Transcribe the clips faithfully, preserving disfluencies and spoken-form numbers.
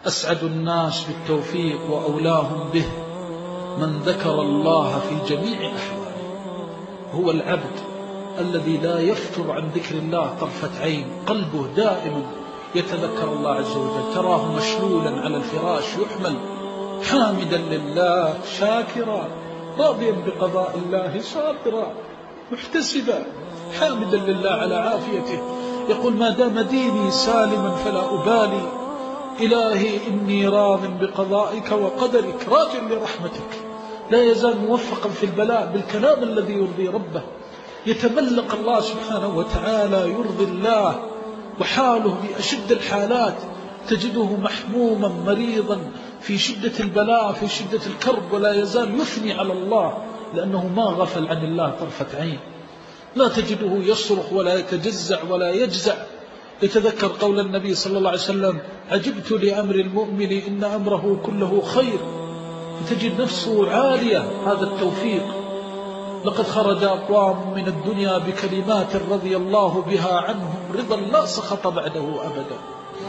أسعد الناس بالتوفيق وأولاهم به من ذكر الله في جميع أحواله. هو العبد الذي لا يفتر عن ذكر الله طرفة عين، قلبه دائما يتذكر الله عز وجل، تراه مشلولا على الفراش يحمل حامدا لله شاكرا راضيا بقضاء الله صابرا محتسبا حامدا لله على عافيته، يقول ما دام ديني سالما فلا أبالي، إلهي إني راض بقضائك وقدرك راج لرحمتك. لا يزال موفقا في البلاء بالكلام الذي يرضي ربه، يتملق الله سبحانه وتعالى يرضي الله، وحاله بأشد الحالات تجده محموما مريضا في شدة البلاء في شدة الكرب، ولا يزال يثني على الله لأنه ما غفل عن الله طرفة عين. لا تجده يصرخ ولا يتجزع ولا يجزع، يتذكر قول النبي صلى الله عليه وسلم عجبت لأمر المؤمن إن أمره كله خير، فتجد نفسه عالية. هذا التوفيق. لقد خرج أقوام من الدنيا بكلمات رضي الله بها عنهم رضا لا سخط بعده أبدا.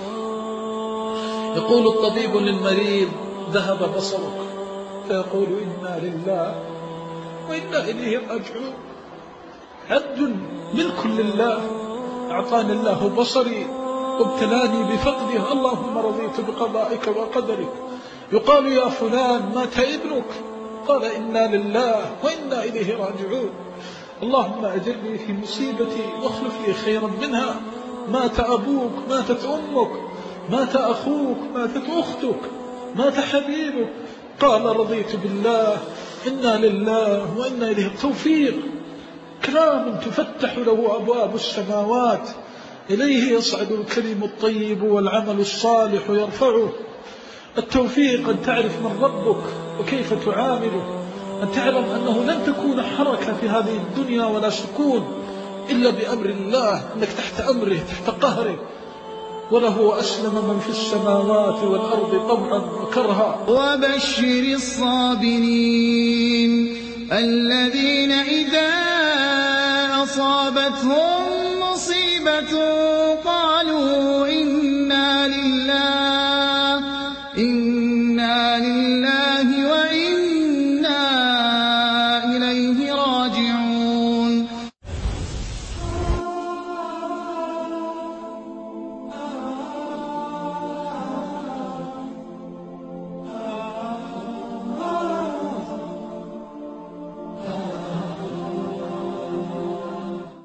يقول الطبيب للمريض ذهب بصرك، فيقول إنا لله وإنا إليه راجعون. عبد ملك لله، أعطاني الله بصري وابتلاني بفقده، اللهم رضيت بقضائك وقدرك. يقال يا فلان مات ابنك، قال إنا لله وإنا إليه راجعون. اللهم أجرني في مصيبتي واخلف لي خيرا منها. مات أبوك، ماتت أمك، مات أخوك، ماتت أختك، مات حبيبك، قال رضيت بالله إنا لله وإنا إليه. التوفيق كلام تفتح له أبواب السماوات، إليه يصعد الكلم الطيب والعمل الصالح يرفعه. التوفيق أن تعرف من ربك وكيف تعامله، أن تعلم أنه لن تكون حركة في هذه الدنيا ولا سكون إلا بأمر الله، أنك تحت أمره تحت قهره، وله أسلم من في السماوات والأرض طوعا وكرها. وبشر الصابرين الذين إذا أصابتهم مصيبة